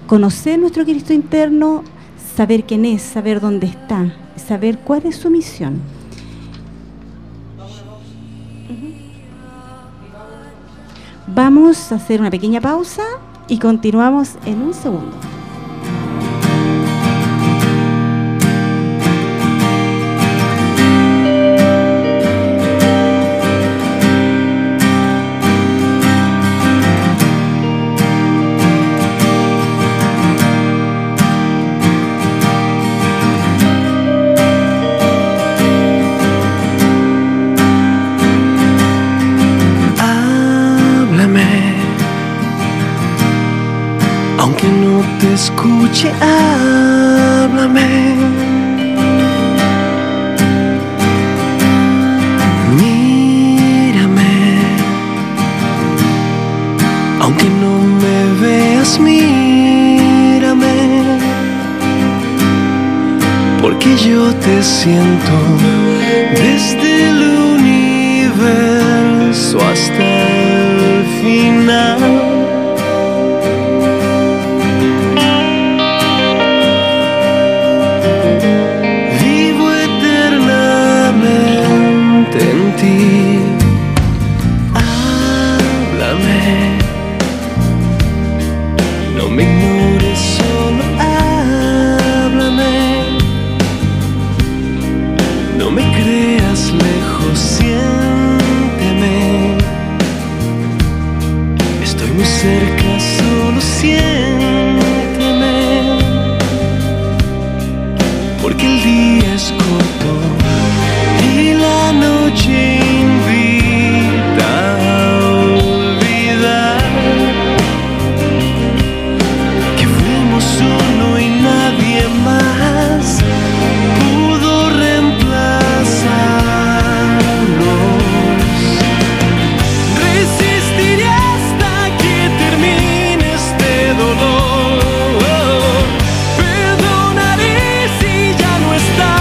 conocer nuestro Cristo interno, saber quién es, saber dónde está, saber cuál es su misión. Vamos a hacer una pequeña pausa y continuamos en un segundo. Aunque no te escuche, háblame. Mírame. Aunque no me veas, mírame. Porque yo te siento desde el universo hasta el final. Háblame, no me ignores, solo háblame. No me creas lejos, siénteme. Estoy muy cerca, solo siénteme. Porque el día es corto y la noche invita a olvidar que fuimos uno y nadie más pudo reemplazarnos. Resistiré hasta que termine este dolor. Perdonaré si ya no estás.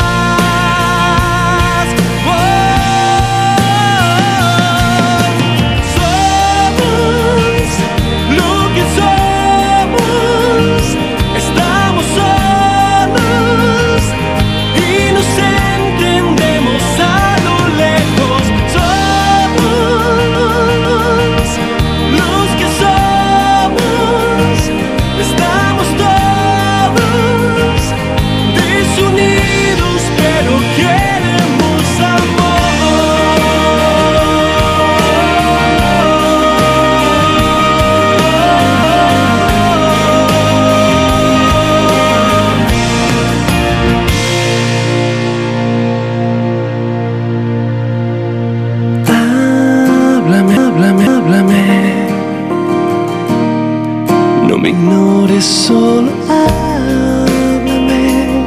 No me ignores, solo háblame.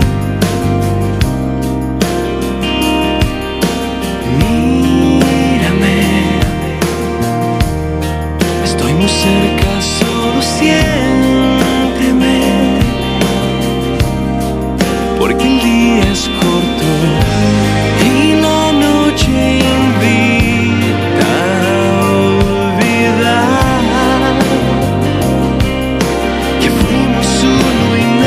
Mírame. Estoy muy cerca, solo siénteme. Porque el día es corto y la noche invita a olvidar que fuimos uno y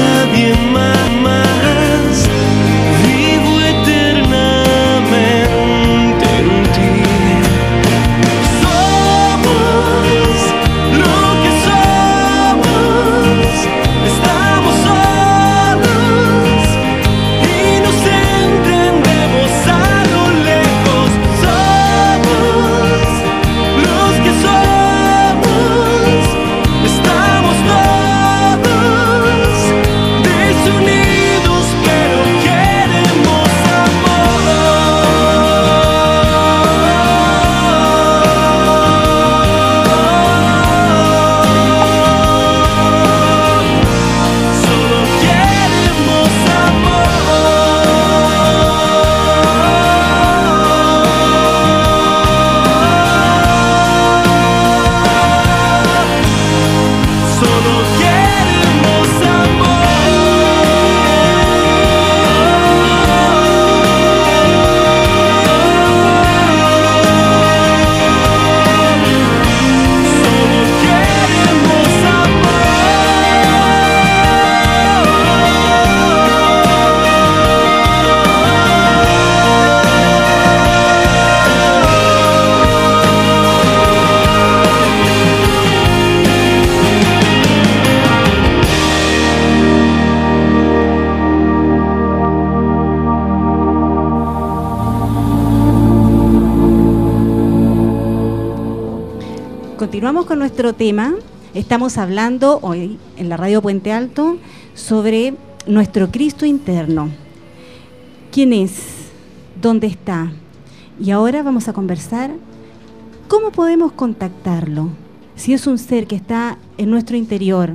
continuamos con nuestro tema. Estamos hablando hoy en la Radio Puente Alto sobre nuestro Cristo interno. ¿Quién es? ¿Dónde está? Y ahora vamos a conversar cómo podemos contactarlo. Si es un ser que está en nuestro interior,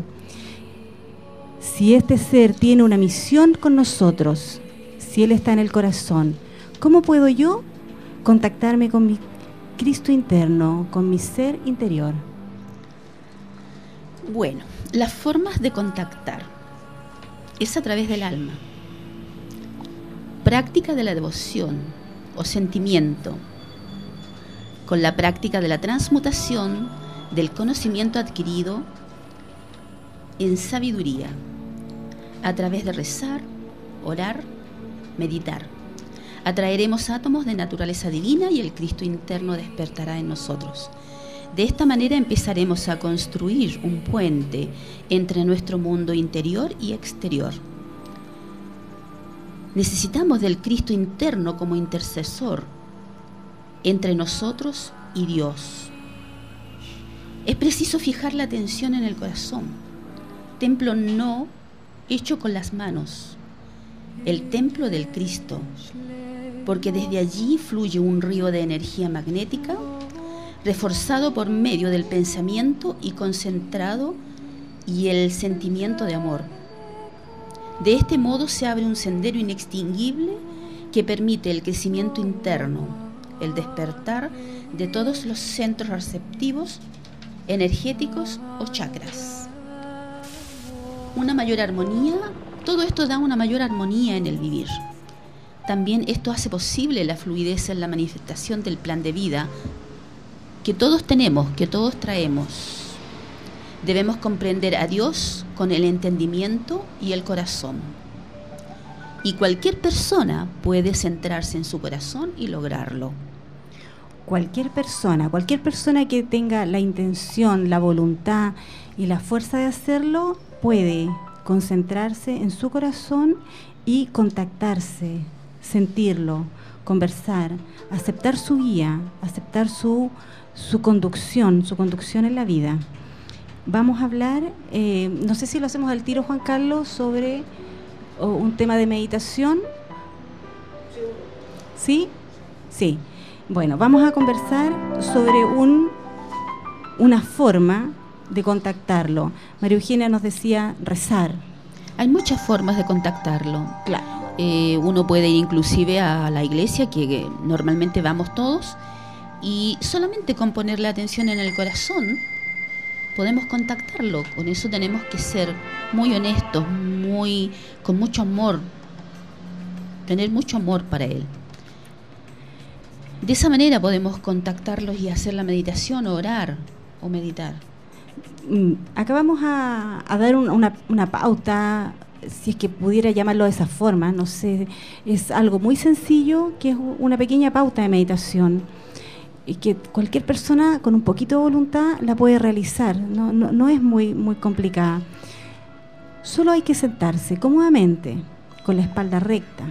si este ser tiene una misión con nosotros, si Él está en el corazón, ¿cómo puedo yo contactarme con mi Cristo interno, con mi ser interior? Bueno, las formas de contactar es a través del alma, práctica de la devoción o sentimiento, con la práctica de la transmutación del conocimiento adquirido en sabiduría, a través de rezar, orar, meditar. Atraeremos átomos de naturaleza divina y el Cristo interno despertará en nosotros. De esta manera empezaremos a construir un puente entre nuestro mundo interior y exterior. Necesitamos del Cristo interno como intercesor entre nosotros y Dios. Es preciso fijar la atención en el corazón, templo no hecho con las manos, el templo del Cristo, porque desde allí fluye un río de energía magnética reforzado por medio del pensamiento y concentrado y el sentimiento de amor. De este modo se abre un sendero inextinguible que permite el crecimiento interno, el despertar de todos los centros receptivos, energéticos o chakras. Una mayor armonía, todo esto da una mayor armonía en el vivir. También esto hace posible la fluidez en la manifestación del plan de vida que todos tenemos, que todos traemos. Debemos comprender a Dios con el entendimiento y el corazón. Y cualquier persona puede centrarse en su corazón y lograrlo. Cualquier persona que tenga la intención, la voluntad y la fuerza de hacerlo, puede concentrarse en su corazón y contactarse, sentirlo, conversar, aceptar su guía, aceptar su conducción en la vida. Vamos a hablar, no sé si lo hacemos al tiro, Juan Carlos, sobre un tema de meditación. ¿Sí? Sí. Bueno, vamos a conversar sobre una forma de contactarlo. María Eugenia nos decía rezar. Hay muchas formas de contactarlo. Claro. Uno puede ir inclusive a la iglesia, que normalmente vamos todos, y solamente con poner la atención en el corazón podemos contactarlo. Con eso tenemos que ser muy honestos, con mucho amor, tener mucho amor para Él. De esa manera podemos contactarlos y hacer la meditación, o orar, o meditar. Acá vamos a dar una pauta, si es que pudiera llamarlo de esa forma, no sé, es algo muy sencillo, que es una pequeña pauta de meditación, y que cualquier persona con un poquito de voluntad la puede realizar, no es muy complicada. Solo hay que sentarse cómodamente, con la espalda recta,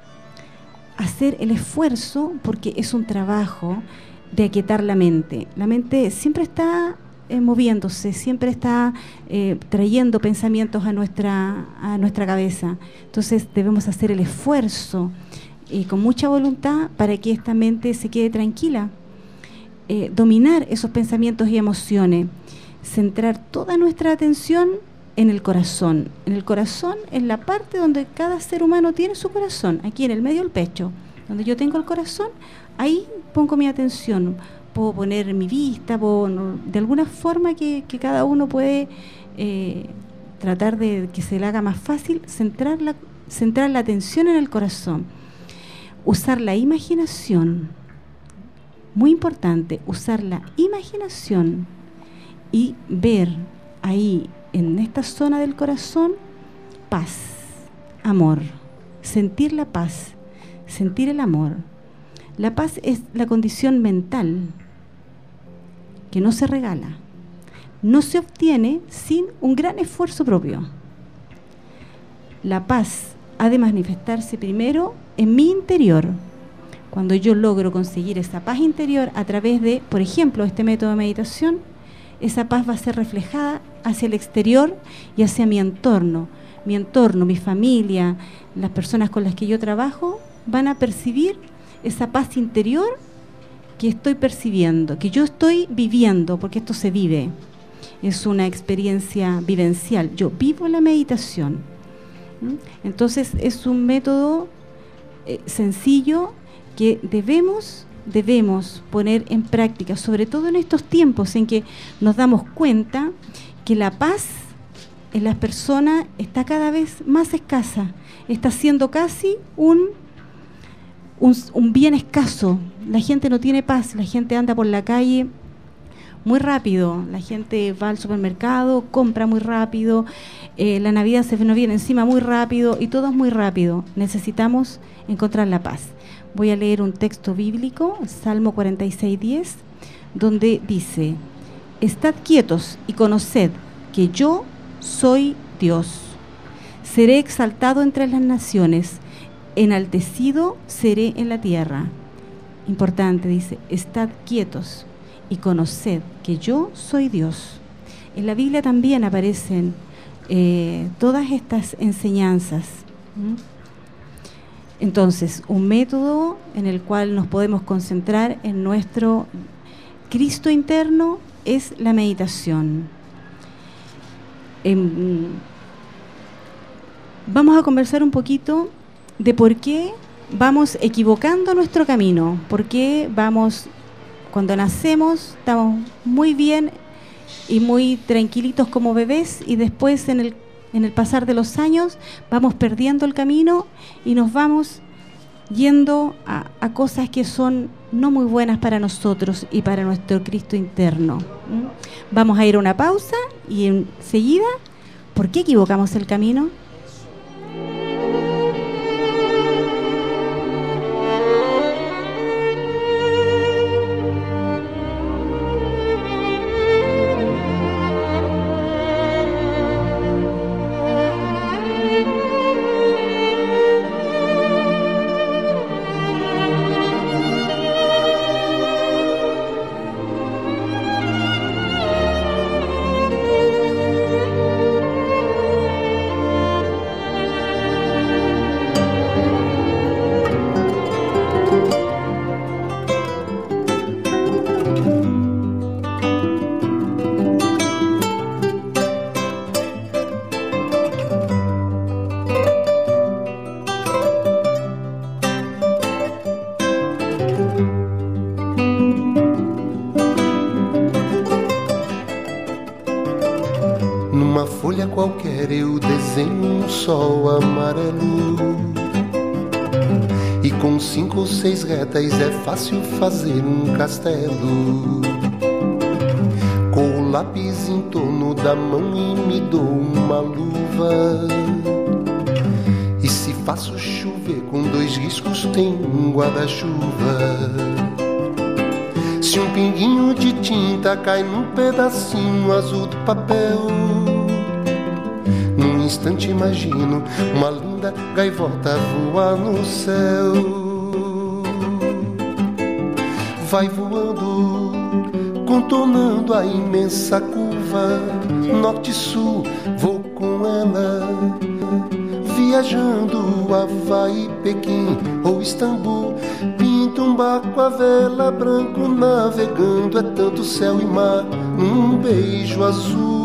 hacer el esfuerzo, porque es un trabajo de aquietar la mente. La mente siempre está moviéndose, siempre está trayendo pensamientos a nuestra cabeza. Entonces debemos hacer el esfuerzo con mucha voluntad para que esta mente se quede tranquila, dominar esos pensamientos y emociones, centrar toda nuestra atención en el corazón. En el corazón, en la parte donde cada ser humano tiene su corazón, aquí en el medio del pecho, donde yo tengo el corazón, ahí pongo mi atención. Puedo poner mi vista, de alguna forma que cada uno puede tratar de que se le haga más fácil, centrar la atención en el corazón. Usar la imaginación, muy importante, usar la imaginación y ver ahí, en esta zona del corazón, paz, amor, sentir la paz, sentir el amor. La paz es la condición mental que no se regala, no se obtiene sin un gran esfuerzo propio. La paz ha de manifestarse primero en mi interior. Cuando yo logro conseguir esa paz interior a través de, por ejemplo, este método de meditación, esa paz va a ser reflejada hacia el exterior y hacia mi entorno. Mi entorno, mi familia, las personas con las que yo trabajo van a percibir esa paz interior que estoy percibiendo, que yo estoy viviendo, porque esto se vive. Es una experiencia vivencial. Yo vivo la meditación. Entonces es un método sencillo que debemos poner en práctica, sobre todo en estos tiempos en que nos damos cuenta que la paz en las personas está cada vez más escasa, está siendo casi un bien escaso. La gente no tiene paz, la gente anda por la calle muy rápido, la gente va al supermercado, compra muy rápido, la Navidad se nos viene encima muy rápido y todo es muy rápido. Necesitamos encontrar la paz. Voy a leer un texto bíblico, Salmo 46:10, donde dice: estad quietos y conoced que yo soy Dios. Seré exaltado entre las naciones, enaltecido seré en la tierra. Importante, dice, estad quietos y conoced que yo soy Dios. En la Biblia también aparecen todas estas enseñanzas. Entonces, un método en el cual nos podemos concentrar en nuestro Cristo interno es la meditación. Vamos a conversar un poquito de por qué vamos equivocando nuestro camino, por qué vamos, cuando nacemos, estamos muy bien y muy tranquilitos como bebés, y después en el pasar de los años vamos perdiendo el camino y nos vamos yendo a cosas que son no muy buenas para nosotros y para nuestro Cristo interno. Vamos a ir a una pausa y enseguida, ¿por qué equivocamos el camino? Qualquer eu desenho um sol amarelo, e com 5 ou 6 retas é fácil fazer um castelo. Com o lápis em torno da mão e me dou uma luva, e se faço chover com 2 riscos tem um guarda-chuva. Se um pinguinho de tinta cai num pedacinho azul do papel, num instante imagino uma linda gaivota voar no céu. Vai voando, contornando a imensa curva, norte e sul, vou com ela, viajando Havaí, Pequim ou Istambul. Pinto um barco à vela, branco navegando, é tanto céu e mar num beijo azul.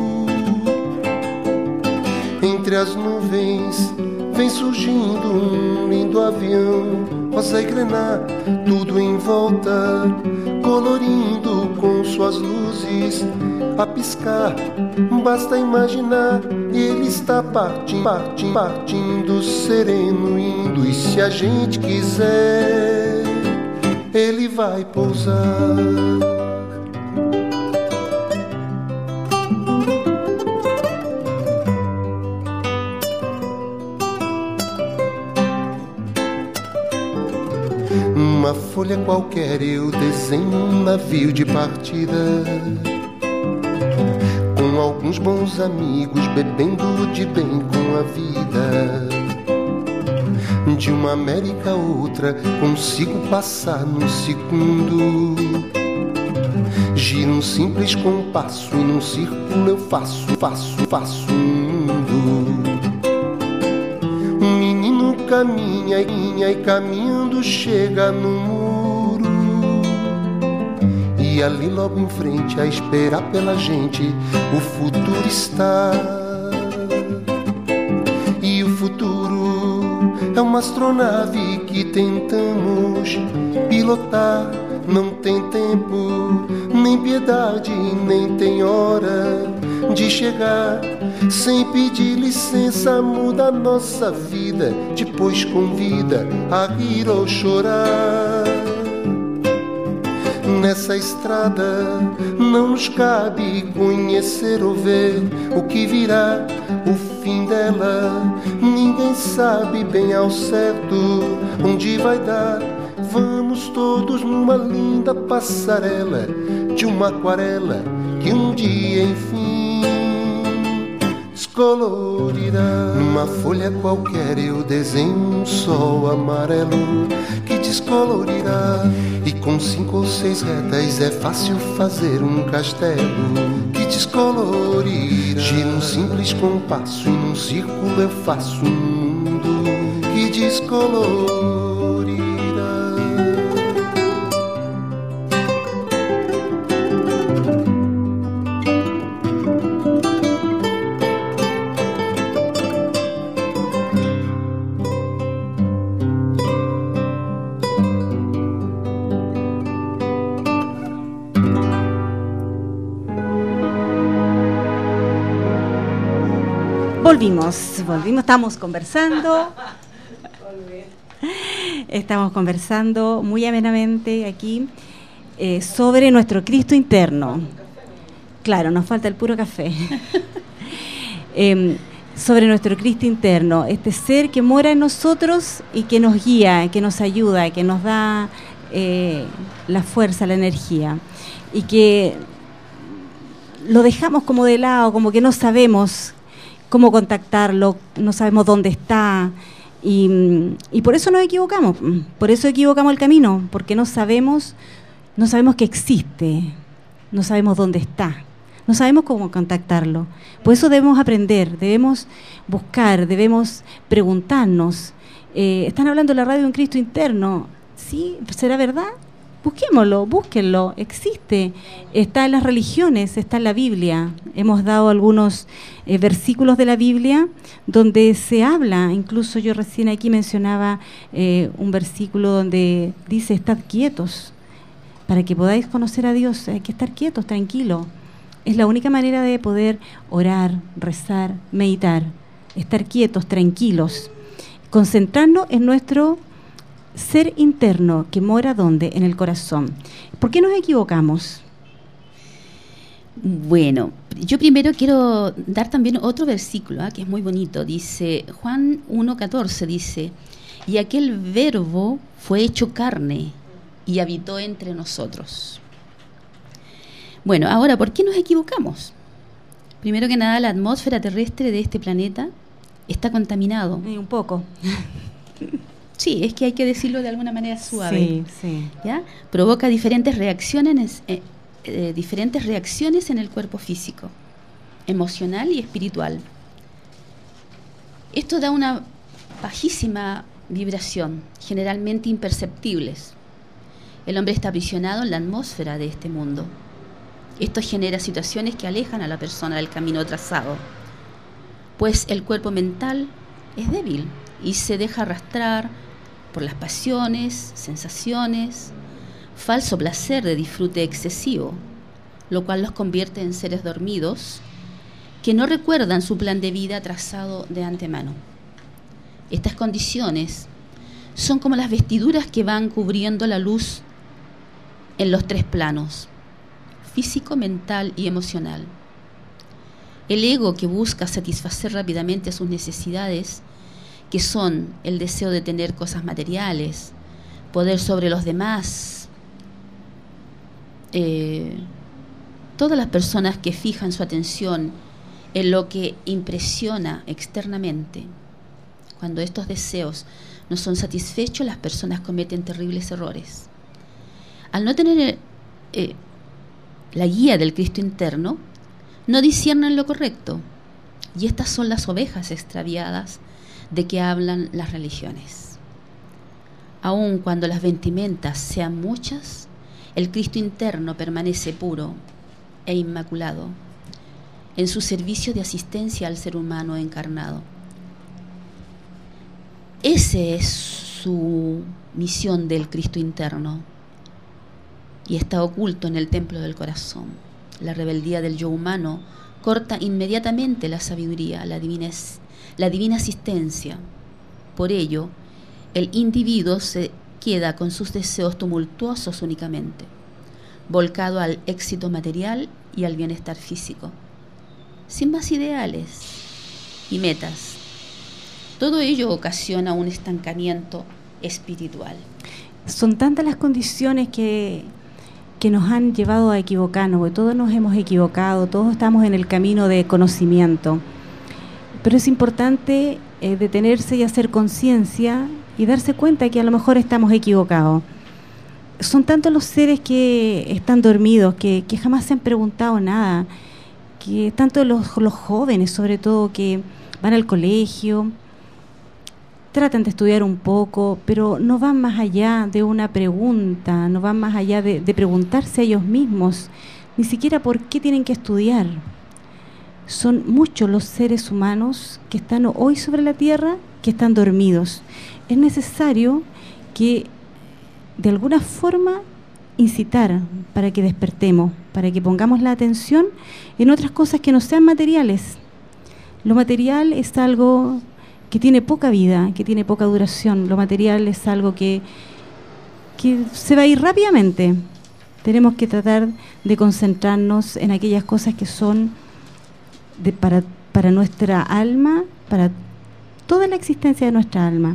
Entre as nuvens vem surgindo um lindo avião, rosa e grená, tudo em volta, colorindo com suas luzes a piscar. Basta imaginar, ele está partindo sereno, indo, e se a gente quiser, ele vai pousar. Numa folha qualquer eu desenho um navio de partida, com alguns bons amigos bebendo de bem com a vida. De uma América a outra consigo passar num segundo, gira um simples compasso e num círculo eu faço um mundo. Um menino caminha e caminhando chega no muro, e ali logo em frente a esperar pela gente o futuro está. E o futuro é uma astronave que tentamos pilotar. Não tem tempo, nem piedade, nem tem hora de chegar. Sem pedir licença muda a nossa vida, depois convida a rir ou chorar. Nessa estrada não nos cabe conhecer ou ver o que virá, o fim dela. Ninguém sabe bem ao certo onde vai dar. Vamos todos numa linda passarela de uma aquarela que um dia enfim descolorirá. Numa folha qualquer eu desenho um sol amarelo que descolorirá. E com 5 ou 6 retas é fácil fazer um castelo que descolorirá. Gira um simples compasso e num círculo eu faço um mundo que descolorirá. Volvimos, estamos conversando muy amenamente aquí sobre nuestro Cristo interno. Claro, nos falta el puro café. Sobre nuestro Cristo interno, este ser que mora en nosotros y que nos guía, que nos ayuda, que nos da la fuerza, la energía, y que lo dejamos como de lado, como que no sabemos cómo contactarlo, no sabemos dónde está, y por eso nos equivocamos, por eso equivocamos el camino, porque no sabemos que existe, no sabemos dónde está, no sabemos cómo contactarlo. Por eso debemos aprender, debemos buscar, debemos preguntarnos. Están hablando en la radio de un Cristo interno, ¿sí? ¿Será verdad? Busquémoslo, búsquenlo, existe, está en las religiones, está en la Biblia. Hemos dado algunos versículos de la Biblia donde se habla, incluso yo recién aquí mencionaba un versículo donde dice: estad quietos, para que podáis conocer a Dios, hay que estar quietos, tranquilos. Es la única manera de poder orar, rezar, meditar, estar quietos, tranquilos, concentrarnos en nuestro ser interno que mora ¿dónde? En el corazón. ¿Por qué nos equivocamos? Bueno, yo primero quiero dar también otro versículo que es muy bonito. Dice Juan 1:14, dice: y aquel verbo fue hecho carne y habitó entre nosotros. Bueno, ahora, ¿por qué nos equivocamos? Primero que nada, la atmósfera terrestre de este planeta está contaminado. Un poco. Sí, es que hay que decirlo de alguna manera suave. Sí. ¿Ya? Provoca diferentes reacciones en el cuerpo físico, emocional y espiritual. Esto da una bajísima vibración, generalmente imperceptibles. El hombre está aprisionado en la atmósfera de este mundo. Esto genera situaciones que alejan a la persona del camino trazado, pues el cuerpo mental es débil y se deja arrastrar por las pasiones, sensaciones, falso placer de disfrute excesivo, lo cual los convierte en seres dormidos que no recuerdan su plan de vida trazado de antemano. Estas condiciones son como las vestiduras que van cubriendo la luz en los 3 planos: físico, mental y emocional. El ego, que busca satisfacer rápidamente sus necesidades, que son el deseo de tener cosas materiales, poder sobre los demás. Todas las personas que fijan su atención en lo que impresiona externamente, cuando estos deseos no son satisfechos, las personas cometen terribles errores. Al no tener la guía del Cristo interno, no disciernen lo correcto. Y estas son las ovejas extraviadas de que hablan las religiones. Aun cuando las vestimentas sean muchas, el Cristo interno permanece puro e inmaculado en su servicio de asistencia al ser humano encarnado. Esa es su misión del Cristo interno y está oculto en el templo del corazón. La rebeldía del yo humano corta inmediatamente la sabiduría, la divina asistencia. Por ello, el individuo se queda con sus deseos tumultuosos únicamente, volcado al éxito material y al bienestar físico, sin más ideales y metas. Todo ello ocasiona un estancamiento espiritual. Son tantas las condiciones que nos han llevado a equivocarnos, porque todos nos hemos equivocado, todos estamos en el camino de conocimiento. Pero es importante detenerse y hacer conciencia y darse cuenta que a lo mejor estamos equivocados. Son tantos los seres que están dormidos, que jamás se han preguntado nada, que tanto los jóvenes, sobre todo, que van al colegio, tratan de estudiar un poco, pero no van más allá de una pregunta, no van más allá de preguntarse a ellos mismos, ni siquiera por qué tienen que estudiar. Son muchos los seres humanos que están hoy sobre la tierra que están dormidos. Es necesario que de alguna forma incitar para que despertemos, para que pongamos la atención en otras cosas que no sean materiales. Lo material es algo que tiene poca vida, que tiene poca duración. Lo material es algo que se va a ir rápidamente. Tenemos que tratar de concentrarnos en aquellas cosas que son para nuestra alma, para toda la existencia de nuestra alma.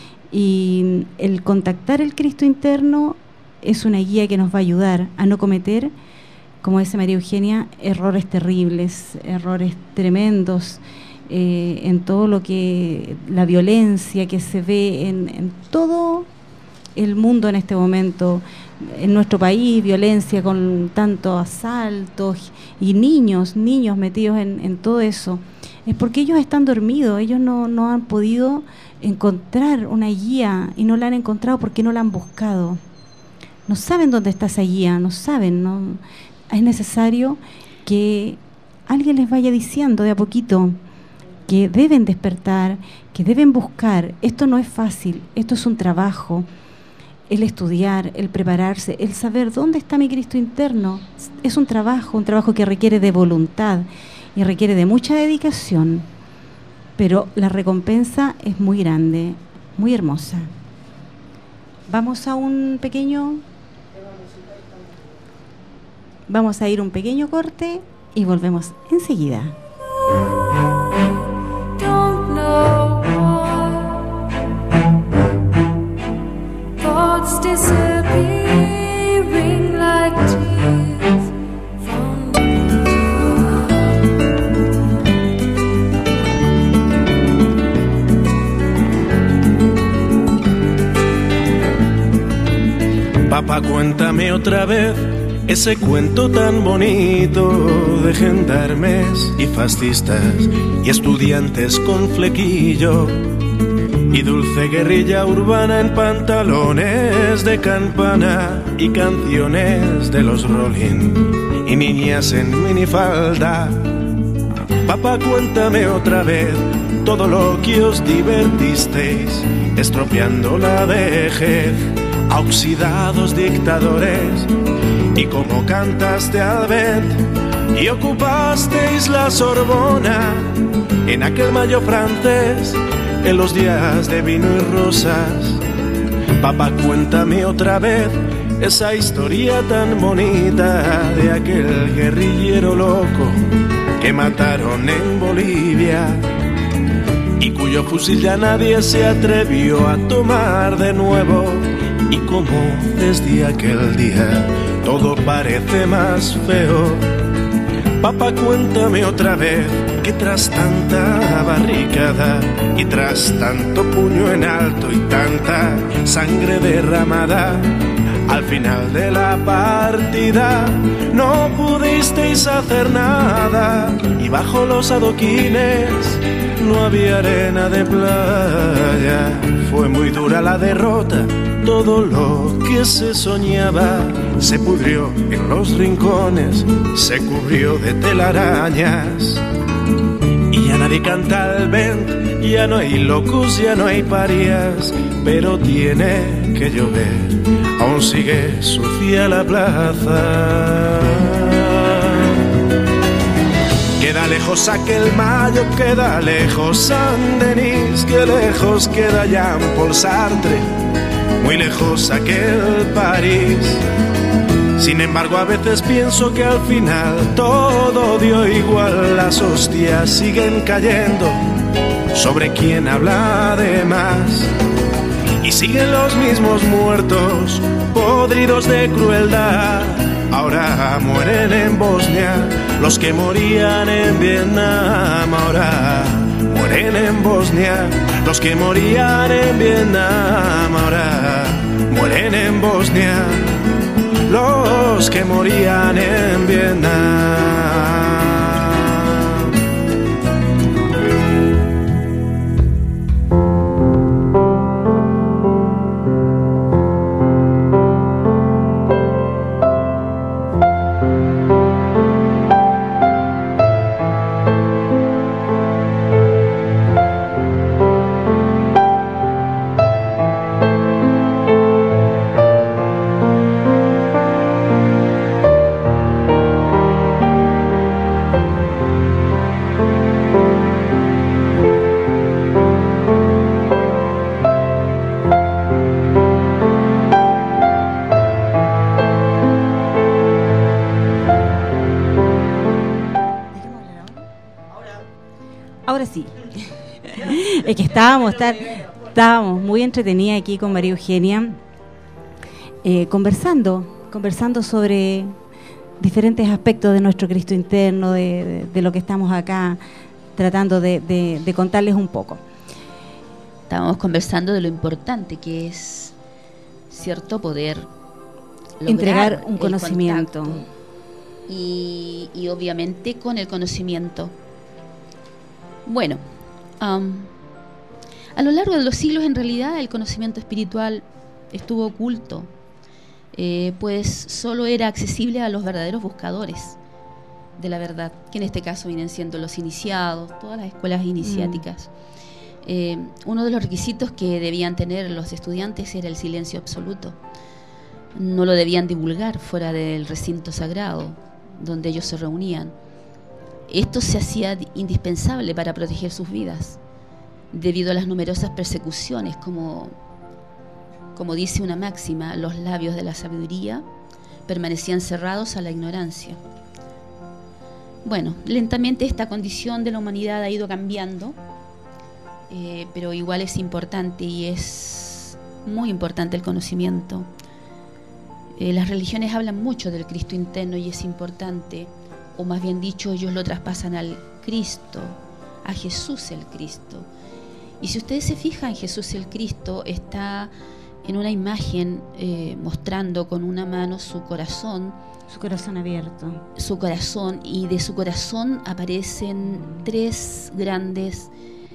Y el contactar el Cristo interno es una guía que nos va a ayudar a no cometer, como dice María Eugenia, errores terribles, errores tremendos, en todo lo que la violencia que se ve en todo el mundo en este momento, en nuestro país, violencia con tantos asaltos y niños metidos en todo eso. Es porque ellos están dormidos, ellos no han podido encontrar una guía y no la han encontrado porque no la han buscado. No saben dónde está esa guía, no saben, ¿no? Es necesario que alguien les vaya diciendo de a poquito que deben despertar, que deben buscar. Esto no es fácil, esto es un trabajo. El estudiar, el prepararse, el saber dónde está mi Cristo interno, es un trabajo que requiere de voluntad y requiere de mucha dedicación, pero la recompensa es muy grande, muy hermosa. Vamos a un pequeño corte y volvemos enseguida. Disappearing like tears from Papá, cuéntame otra vez ese cuento tan bonito de gendarmes y fascistas y estudiantes con flequillo y dulce guerrilla urbana en pantalones de campana y canciones de los Rolling y niñas en minifalda. Papá, cuéntame otra vez todo lo que os divertisteis, estropeando la vejez a oxidados dictadores, y cómo cantaste al vent y ocupasteis la Sorbona en aquel mayo francés, en los días de vino y rosas. Papá, cuéntame otra vez esa historia tan bonita de aquel guerrillero loco que mataron en Bolivia y cuyo fusil ya nadie se atrevió a tomar de nuevo, y cómo desde aquel día todo parece más feo. Papá, cuéntame otra vez que tras tanta barricada y tras tanto puño en alto y tanta sangre derramada, Al final de la partida no pudisteis hacer nada y bajo los adoquines no había arena de playa. Fue muy dura la derrota, todo lo que se soñaba se pudrió en los rincones, se cubrió de telarañas. Y ya nadie canta al vent, ya no hay locos, ya no hay parias, pero tiene que llover, aún sigue sucia la plaza. Queda lejos aquel mayo, queda lejos Saint-Denis, que lejos queda Jean-Paul Sartre, muy lejos aquel París. Sin embargo, a veces pienso que al final todo dio igual, las hostias siguen cayendo sobre quien habla de más. Y siguen los mismos muertos, podridos de crueldad. Ahora mueren en Bosnia los que morían en Vietnam. Ahora mueren en Bosnia los que morían en Vietnam. Ahora mueren en Bosnia los que morían en Vietnam. Ahora sí. Es que estábamos muy entretenidas aquí con María Eugenia, conversando sobre diferentes aspectos de nuestro Cristo interno, de lo que estamos acá tratando de contarles un poco. Estábamos conversando de lo importante que es, cierto, poder lograr entregar un conocimiento. Y obviamente con el conocimiento. Bueno, a lo largo de los siglos en realidad el conocimiento espiritual estuvo oculto, pues solo era accesible a los verdaderos buscadores de la verdad, que en este caso vienen siendo los iniciados, todas las escuelas iniciáticas. Uno de los requisitos que debían tener los estudiantes era el silencio absoluto. No lo debían divulgar fuera del recinto sagrado donde ellos se reunían. Esto se hacía indispensable para proteger sus vidas, debido a las numerosas persecuciones, como dice una máxima, los labios de la sabiduría permanecían cerrados a la ignorancia. Bueno, lentamente esta condición de la humanidad ha ido cambiando, pero igual es importante y es muy importante el conocimiento. Las religiones hablan mucho del Cristo interno y es importante, o más bien dicho, ellos lo traspasan al Cristo, a Jesús el Cristo. Y si ustedes se fijan, Jesús el Cristo está en una imagen mostrando con una mano su corazón abierto. Su corazón, y de su corazón aparecen tres grandes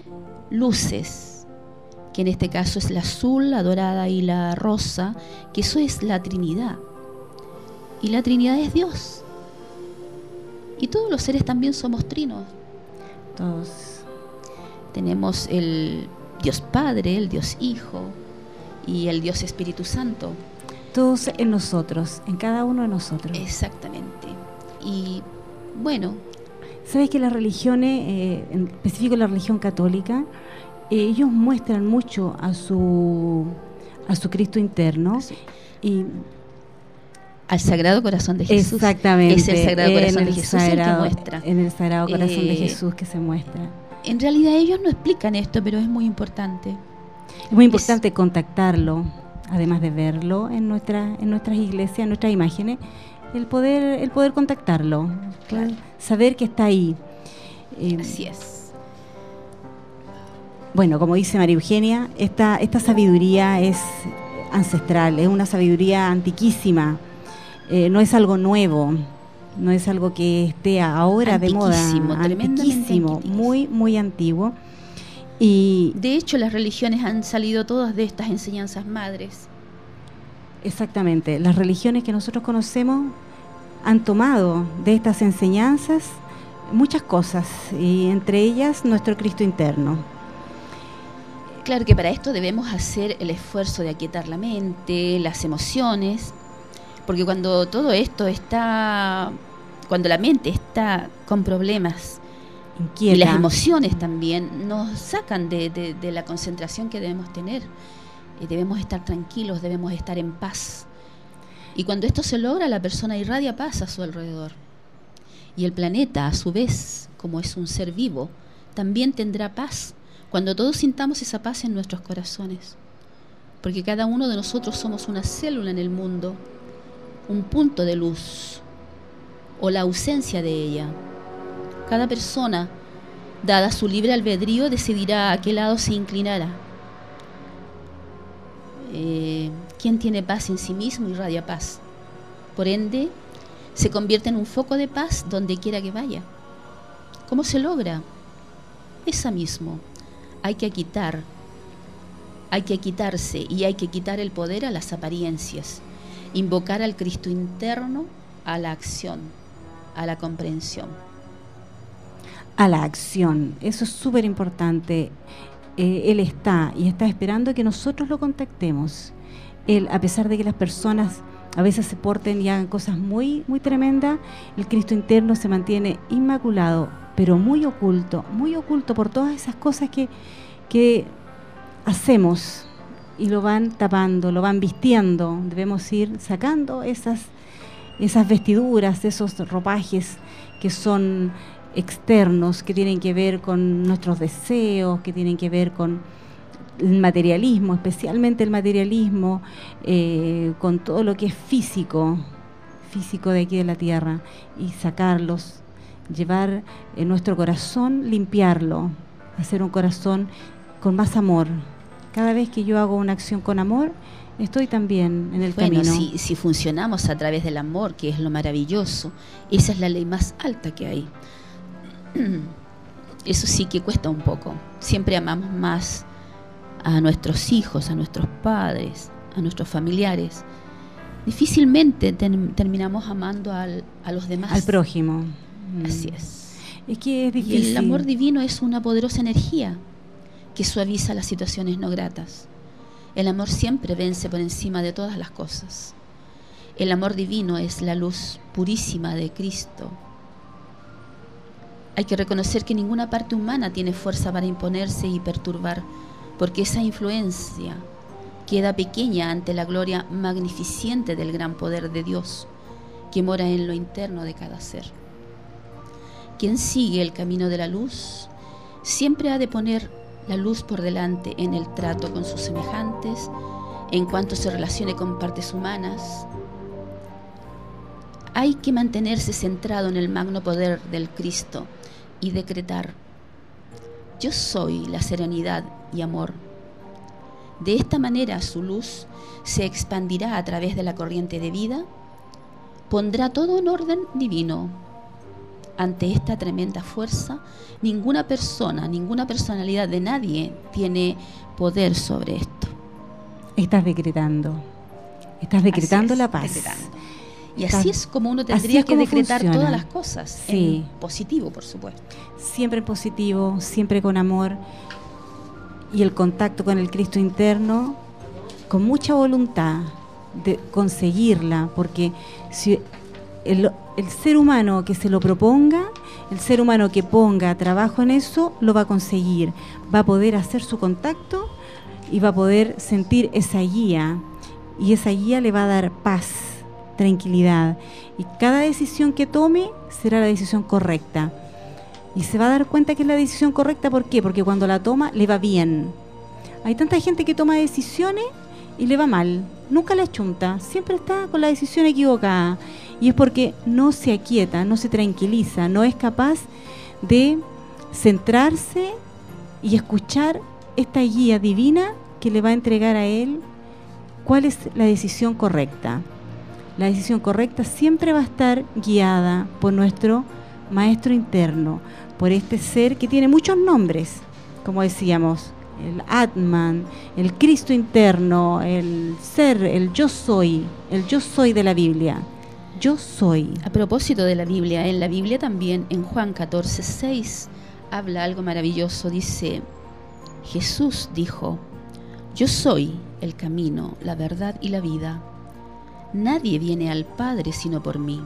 luces, que en este caso es la azul, la dorada y la rosa, que eso es la Trinidad. Y la Trinidad es Dios. Y todos los seres también somos trinos. Todos. Tenemos el Dios Padre, el Dios Hijo y el Dios Espíritu Santo. Todos en nosotros, en cada uno de nosotros. Exactamente. Y bueno, ¿sabes que las religiones, en específico la religión católica, ellos muestran mucho a su Cristo interno? Sí. Y al Sagrado Corazón de Jesús. Exactamente. Es el Sagrado Corazón de Jesús el que muestra. En el Sagrado Corazón de Jesús que se muestra. En realidad ellos no explican esto, pero es muy importante. Es muy importante contactarlo, además de verlo en nuestras iglesias, en nuestras imágenes, el poder contactarlo, claro. Saber que está ahí. Así es. Bueno, como dice María Eugenia, esta sabiduría es ancestral, es una sabiduría antiquísima, no es algo nuevo, no es algo que esté ahora de moda, antiquísimo, muy, muy antiguo. Y de hecho las religiones han salido todas de estas enseñanzas madres. Exactamente, las religiones que nosotros conocemos han tomado de estas enseñanzas muchas cosas, y entre ellas nuestro Cristo interno. Claro que para esto debemos hacer el esfuerzo de aquietar la mente, las emociones, porque cuando todo esto está, cuando la mente está con problemas, inquieta, y las emociones también nos sacan de la concentración que debemos tener. Debemos estar tranquilos, debemos estar en paz. Y cuando esto se logra, la persona irradia paz a su alrededor. Y el planeta, a su vez, como es un ser vivo, también tendrá paz cuando todos sintamos esa paz en nuestros corazones. Porque cada uno de nosotros somos una célula en el mundo, un punto de luz, o la ausencia de ella. Cada persona, dada su libre albedrío, decidirá a qué lado se inclinará. Quien tiene paz en sí mismo irradia paz. Por ende, se convierte en un foco de paz donde quiera que vaya. ¿Cómo se logra? Esa mismo. Hay que quitarse y hay que quitar el poder a las apariencias. Invocar al Cristo interno a la acción, a la comprensión. A la acción, eso es súper importante. Él está esperando que nosotros lo contactemos. Él, a pesar de que las personas a veces se porten y hagan cosas muy, muy tremendas, el Cristo interno se mantiene inmaculado, pero muy oculto por todas esas cosas que hacemos, y lo van tapando, lo van vistiendo. Debemos ir sacando esas vestiduras, esos ropajes que son externos, que tienen que ver con nuestros deseos, que tienen que ver con el materialismo, especialmente el materialismo, con todo lo que es físico de aquí de la tierra, y sacarlos, llevar en nuestro corazón, limpiarlo, hacer un corazón con más amor. Cada vez que yo hago una acción con amor, estoy también en el camino. Bueno, si funcionamos a través del amor, que es lo maravilloso, esa es la ley más alta que hay. Eso sí que cuesta un poco. Siempre amamos más a nuestros hijos, a nuestros padres, a nuestros familiares. Difícilmente terminamos amando a los demás. Al prójimo. Así es. Es que es difícil. Y el amor divino es una poderosa energía que suaviza las situaciones no gratas. El amor siempre vence por encima de todas las cosas. El amor divino es la luz purísima de Cristo. Hay que reconocer que ninguna parte humana tiene fuerza para imponerse y perturbar, porque esa influencia queda pequeña ante la gloria magnificente del gran poder de Dios que mora en lo interno de cada ser. Quien sigue el camino de la luz siempre ha de poner la luz por delante en el trato con sus semejantes, en cuanto se relacione con partes humanas. Hay que mantenerse centrado en el magno poder del Cristo y decretar: yo soy la serenidad y amor. De esta manera su luz se expandirá a través de la corriente de vida, pondrá todo en orden divino. Ante esta tremenda fuerza, ninguna persona, ninguna personalidad de nadie tiene poder sobre esto. Estás decretando la paz. Decretando. Y así es como uno tendría que decretar funciona. Todas las cosas, sí. En positivo, por supuesto. Siempre en positivo, siempre con amor, y el contacto con el Cristo interno, con mucha voluntad de conseguirla, porque si el ser humano que se lo proponga, el ser humano que ponga trabajo en eso, lo va a conseguir, va a poder hacer su contacto y va a poder sentir esa guía, y esa guía le va a dar paz, tranquilidad, y cada decisión que tome será la decisión correcta, y se va a dar cuenta que es la decisión correcta. ¿Por qué? Porque cuando la toma le va bien. Hay tanta gente que toma decisiones y le va mal, nunca la chunta, siempre está con la decisión equivocada, y es porque no se aquieta, no se tranquiliza, no es capaz de centrarse y escuchar esta guía divina que le va a entregar a él ¿cuál es la decisión correcta? La decisión correcta siempre va a estar guiada por nuestro maestro interno, por este ser que tiene muchos nombres, como decíamos, el Atman, el Cristo interno, el ser, el yo soy de la Biblia. Yo soy. A propósito de la Biblia, en la Biblia también, en Juan 14:6, habla algo maravilloso. Dice, Jesús dijo, yo soy el camino, la verdad y la vida. Nadie viene al Padre sino por mí.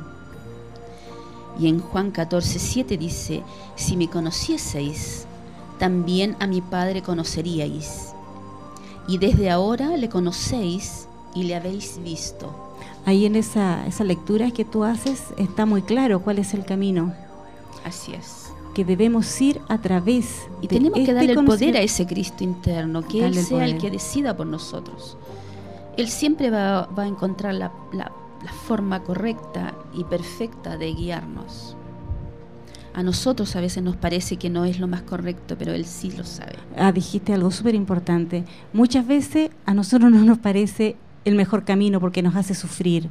Y en Juan 14:7 dice, si me conocieseis, también a mi Padre conoceríais. Y desde ahora le conocéis y le habéis visto. Ahí en esa lectura que tú haces está muy claro cuál es el camino. Así es. Que debemos ir a través y de tenemos que darle el poder a conocimiento. ese Cristo interno, que Él sea el que decida por nosotros. Él siempre va a encontrar la forma correcta y perfecta de guiarnos. A nosotros a veces nos parece que no es lo más correcto, pero Él sí lo sabe. Dijiste algo súper importante. Muchas veces a nosotros no nos parece el mejor camino porque nos hace sufrir,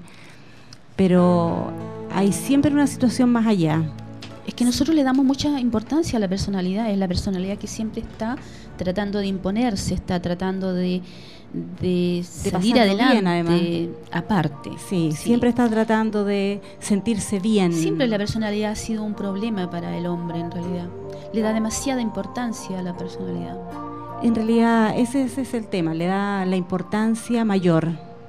pero hay siempre una situación más allá. Es que nosotros le damos mucha importancia a la personalidad, es la personalidad que siempre está tratando de imponerse, está tratando de salir adelante, bien, además. Aparte. Sí, siempre está tratando de sentirse bien. Siempre la personalidad ha sido un problema para el hombre, en realidad. Le da demasiada importancia a la personalidad. En realidad ese es el tema, le da la importancia mayor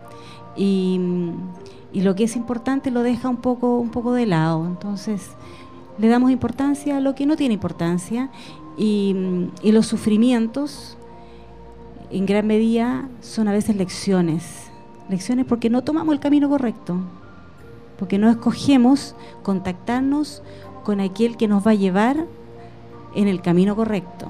y lo que es importante lo deja un poco de lado. Entonces le damos importancia a lo que no tiene importancia y los sufrimientos en gran medida son a veces lecciones porque no tomamos el camino correcto, porque no escogemos contactarnos con aquel que nos va a llevar en el camino correcto.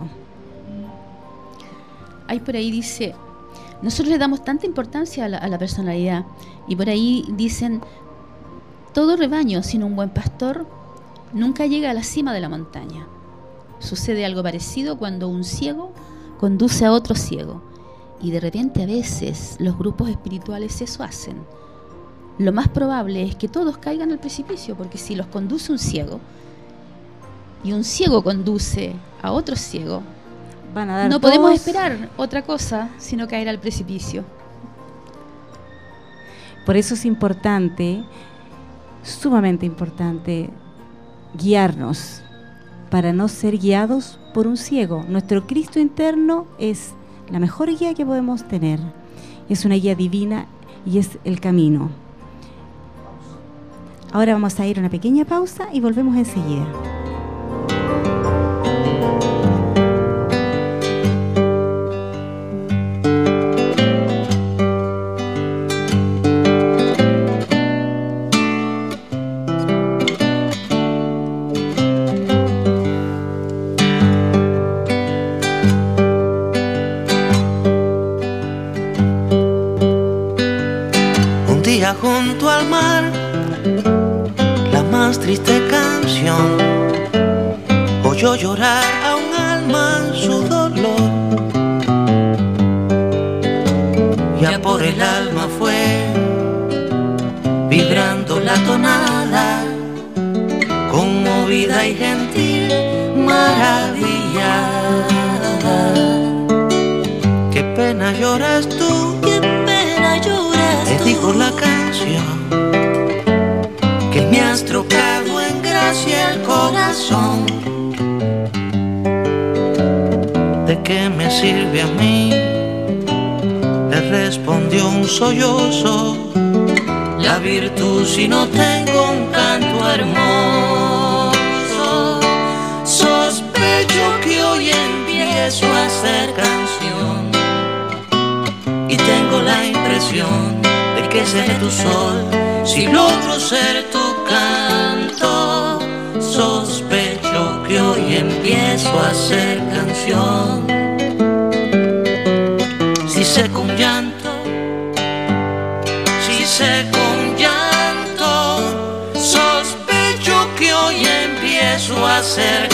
Ahí por ahí dice, nosotros le damos tanta importancia a la personalidad, y por ahí dicen, todo rebaño sin un buen pastor nunca llega a la cima de la montaña. Sucede algo parecido cuando un ciego conduce a otro ciego, y de repente a veces los grupos espirituales eso hacen. Lo más probable es que todos caigan al precipicio, porque si los conduce un ciego y un ciego conduce a otro ciego, van a dar no todos... podemos esperar otra cosa sino caer al precipicio. Por eso es importante, sumamente importante, guiarnos para no ser guiados por un ciego. Nuestro Cristo interno es la mejor guía que podemos tener. Es una guía divina y es el camino. Ahora vamos a ir a una pequeña pausa y volvemos enseguida. Junto al mar, la más triste canción, oyó llorar a un alma en su dolor. Ya por el alma fue vibrando la tonada, conmovida y gentil, maravillada. Qué pena lloras tú, qué pena lloras tú, te dijo la canción, que me has trocado en gracia el corazón. ¿De qué me sirve a mí?, le respondió un sollozo, la virtud si no tengo un canto hermoso. Sospecho que hoy empiezo a hacer canción y tengo la impresión de que seré tu sol si logro ser tu canto. Sospecho que hoy empiezo a hacer canción. Si seco un llanto, si seco un llanto, sospecho que hoy empiezo a hacer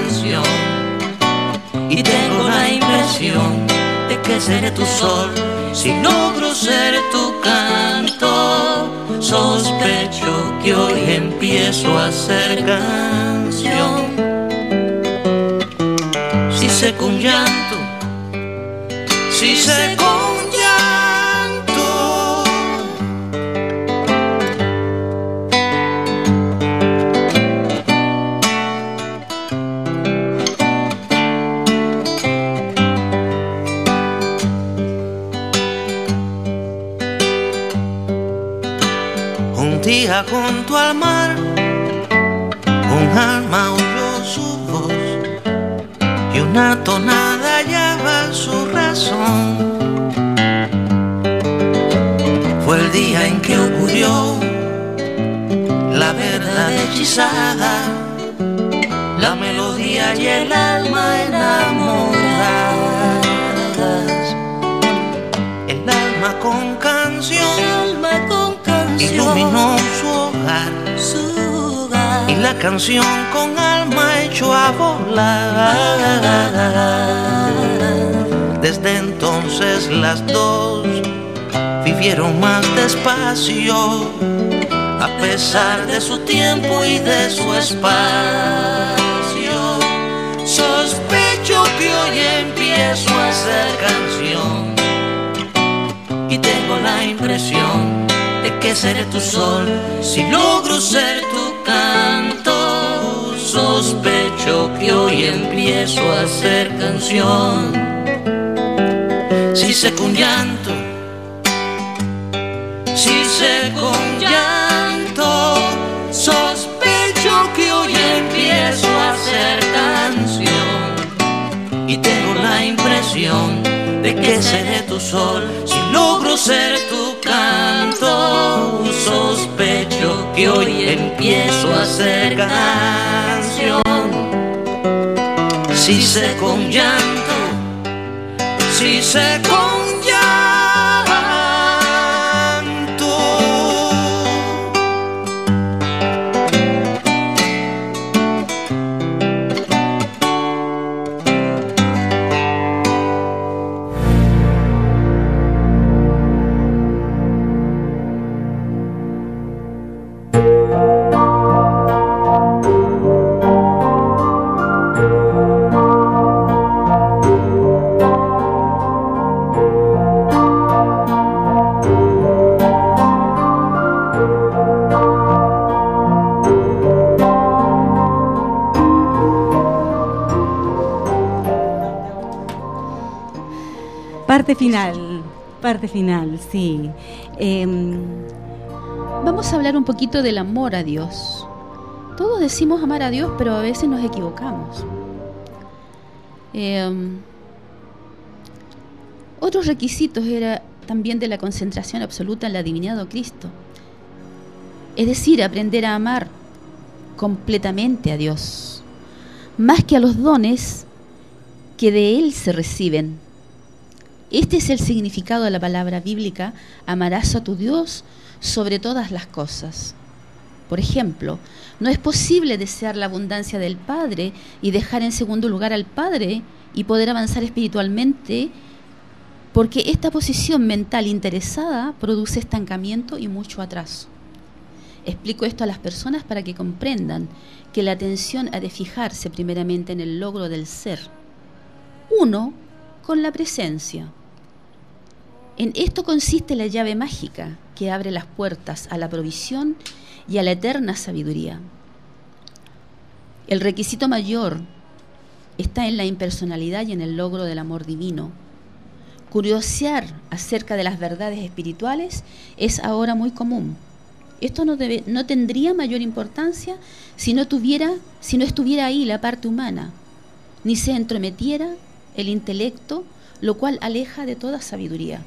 canción y tengo la impresión de que seré tu sol si logro ser tu canto, sospecho que hoy empiezo a hacer canción. Si seco un llanto, si seco un llanto, un día junto al mar, un alma oyó su voz y una tonada hallaba su razón. Fue el día en que ocurrió la verdad hechizada, la melodía y el alma enamoradas. El alma con canción iluminó su hogar, y la canción con alma echó a volar. Desde entonces las dos vivieron más despacio, a pesar de su tiempo y de su espacio. Sospecho que hoy empiezo a hacer canción, y tengo la impresión de que seré tu sol si logro ser tu canto. Sospecho que hoy empiezo a hacer canción. Si seco un llanto, si seco un llanto, sospecho que hoy empiezo a hacer canción, y tengo la impresión de que seré tu sol si logro ser tu canto. Sospecho que hoy empiezo a hacer canción. Si seco un llanto, si seco un llanto. Parte final, sí. Vamos a hablar un poquito del amor a Dios. Todos decimos amar a Dios, pero a veces nos equivocamos. Otros requisitos era también de la concentración absoluta en la divinidad de Cristo. Es decir, aprender a amar completamente a Dios, más que a los dones que de Él se reciben. Este es el significado de la palabra bíblica: amarás a tu Dios sobre todas las cosas. Por ejemplo, no es posible desear la abundancia del Padre y dejar en segundo lugar al Padre y poder avanzar espiritualmente, porque esta posición mental interesada produce estancamiento y mucho atraso. Explico esto a las personas para que comprendan que la atención ha de fijarse primeramente en el logro del ser. Uno, con la presencia. En esto consiste la llave mágica que abre las puertas a la provisión y a la eterna sabiduría. El requisito mayor está en la impersonalidad y en el logro del amor divino. Curiosear acerca de las verdades espirituales es ahora muy común. Esto no tendría mayor importancia si no estuviera ahí la parte humana, ni se entrometiera el intelecto, lo cual aleja de toda sabiduría.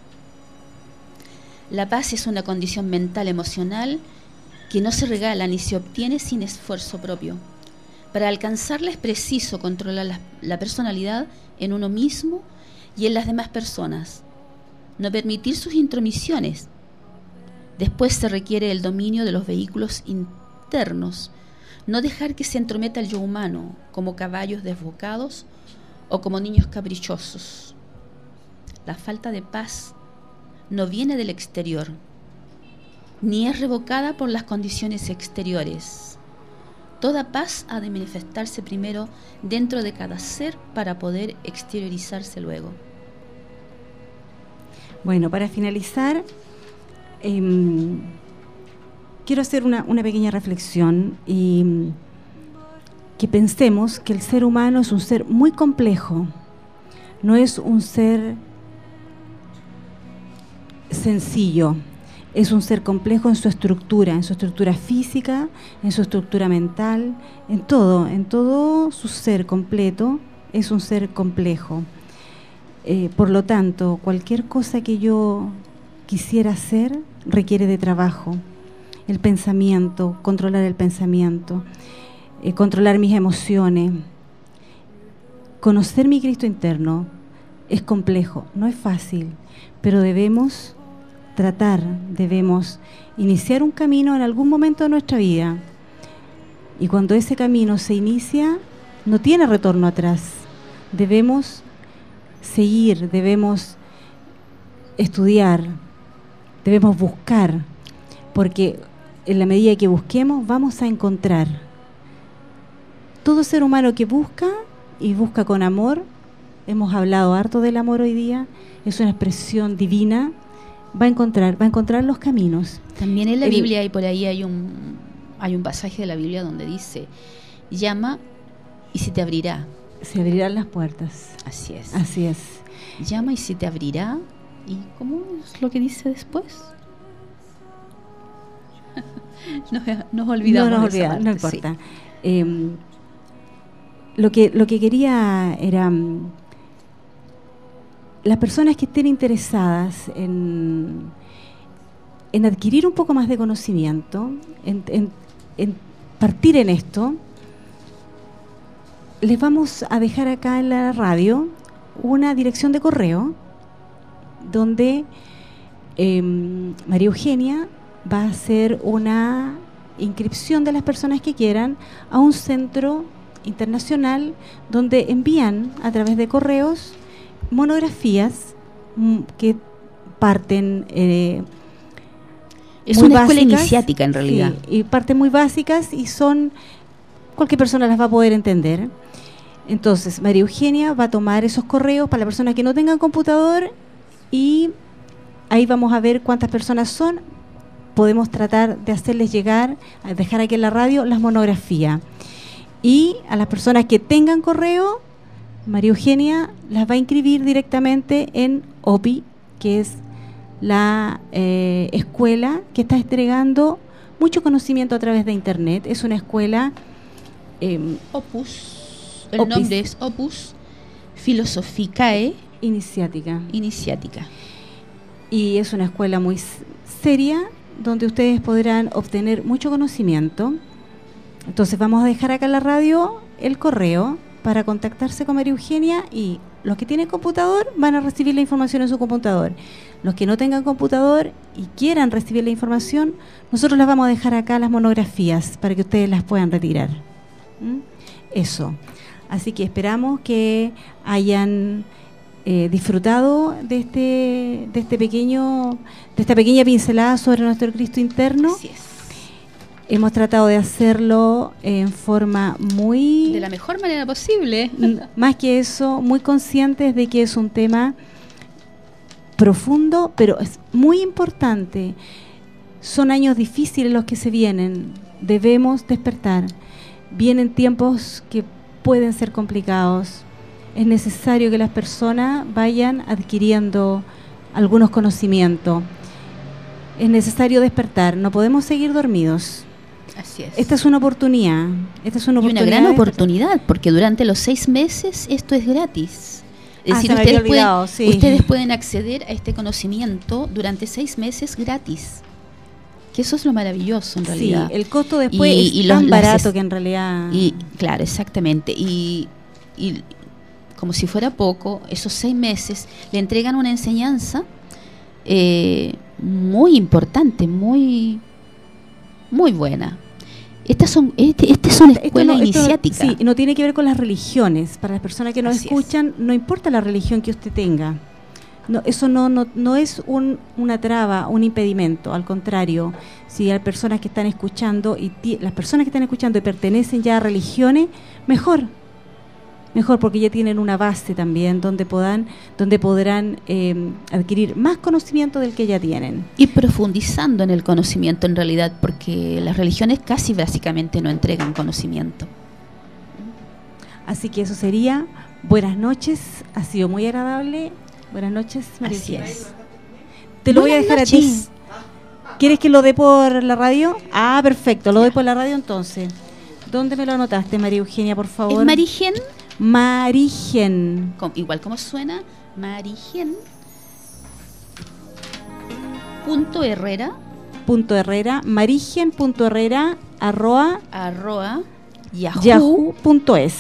La paz es una condición mental emocional que no se regala ni se obtiene sin esfuerzo propio. Para alcanzarla es preciso controlar la personalidad en uno mismo y en las demás personas, no permitir sus intromisiones. Después se requiere el dominio de los vehículos internos, no dejar que se entrometa el yo humano como caballos desbocados o como niños caprichosos. La falta de paz no viene del exterior, ni es revocada por las condiciones exteriores. Toda paz ha de manifestarse primero dentro de cada ser para poder exteriorizarse luego. Bueno, para finalizar, quiero hacer una pequeña reflexión y que pensemos que el ser humano es un ser muy complejo, no es un ser sencillo, es un ser complejo en su estructura física, en su estructura mental, en todo su ser completo es un ser complejo. Por lo tanto, cualquier cosa que yo quisiera hacer requiere de trabajo. El pensamiento, controlar el pensamiento, controlar mis emociones, conocer mi Cristo interno es complejo, no es fácil, pero debemos iniciar un camino en algún momento de nuestra vida. Y cuando ese camino se inicia, no tiene retorno atrás. Debemos seguir, debemos estudiar, debemos buscar, porque en la medida que busquemos vamos a encontrar. Todo ser humano que busca y busca con amor, hemos hablado harto del amor hoy día, es una expresión divina, va a encontrar los caminos. También en la Biblia y por ahí hay un pasaje de la Biblia donde dice: llama y se te abrirá. Se abrirán las puertas. Así es. Así es. Llama y se te abrirá. ¿Y cómo es lo que dice después? Nos olvidamos. No importa. Sí. Lo que quería era las personas que estén interesadas en adquirir un poco más de conocimiento, en partir en esto, les vamos a dejar acá en la radio una dirección de correo donde María Eugenia va a hacer una inscripción de las personas que quieran a un centro internacional donde envían a través de correos monografías que parten es una escuela iniciática en realidad, sí, y parten muy básicas y cualquier persona las va a poder entender. Entonces María Eugenia va a tomar esos correos para las personas que no tengan computador y ahí vamos a ver cuántas personas son. Podemos tratar de hacerles llegar, a dejar aquí en la radio las monografías. Y a las personas que tengan correo, María Eugenia las va a inscribir directamente en OPI, que es la escuela que está entregando mucho conocimiento a través de Internet. Es una escuela Opus. El nombre es Opus Philosophicae Iniciática. Y es una escuela muy seria donde ustedes podrán obtener mucho conocimiento. Entonces vamos a dejar acá en la radio el correo para contactarse con María Eugenia, y los que tienen computador van a recibir la información en su computador. Los que no tengan computador y quieran recibir la información, nosotros las vamos a dejar acá las monografías para que ustedes las puedan retirar. Eso. Así que esperamos que hayan disfrutado de esta pequeña pincelada sobre nuestro Cristo interno. Así es. Hemos tratado de hacerlo en forma de la mejor manera posible. Más que eso, muy conscientes de que es un tema profundo, pero es muy importante. Son años difíciles los que se vienen. Debemos despertar. Vienen tiempos que pueden ser complicados. Es necesario que las personas vayan adquiriendo algunos conocimientos. Es necesario despertar. No podemos seguir dormidos. Así es. Esta es una oportunidad. Y una gran oportunidad, porque durante los 6 meses esto es gratis. Es decir, ustedes pueden acceder a este conocimiento durante 6 meses gratis. Que eso es lo maravilloso en realidad. Sí, el costo después es tan barato que en realidad... Claro, exactamente. Y como si fuera poco, esos 6 meses le entregan una enseñanza muy importante, muy buena. Esta es una escuela iniciática. Sí, no tiene que ver con las religiones. Para las personas que nos escuchan, no importa la religión que usted tenga. No, eso no es una traba, un impedimento, al contrario. Si hay personas que están escuchando y las personas que están escuchando y pertenecen ya a religiones, mejor porque ya tienen una base también donde podrán adquirir más conocimiento del que ya tienen. Y profundizando en el conocimiento en realidad, porque las religiones casi básicamente no entregan conocimiento. Así que eso sería. Buenas noches, ha sido muy agradable. Buenas noches, María Eugenia. Te lo voy a dejar a ti. ¿Quieres que lo dé por la radio? Ah, perfecto, lo doy por la radio entonces. ¿Dónde me lo anotaste, María Eugenia, por favor? ¿Es Marigen? Marigen. Igual como suena, Marigen. .herrera. Marigen.herrera @ yahoo.es.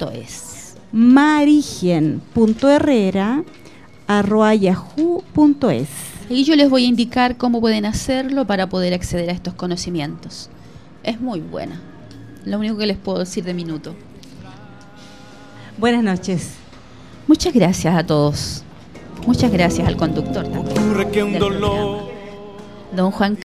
Marigen.herrera @yahoo.es. Y yo les voy a indicar cómo pueden hacerlo para poder acceder a estos conocimientos. Es muy buena. Lo único que les puedo decir de minuto. Buenas noches. Muchas gracias a todos. Muchas gracias al conductor también. Ocurre que un dolor Don Juan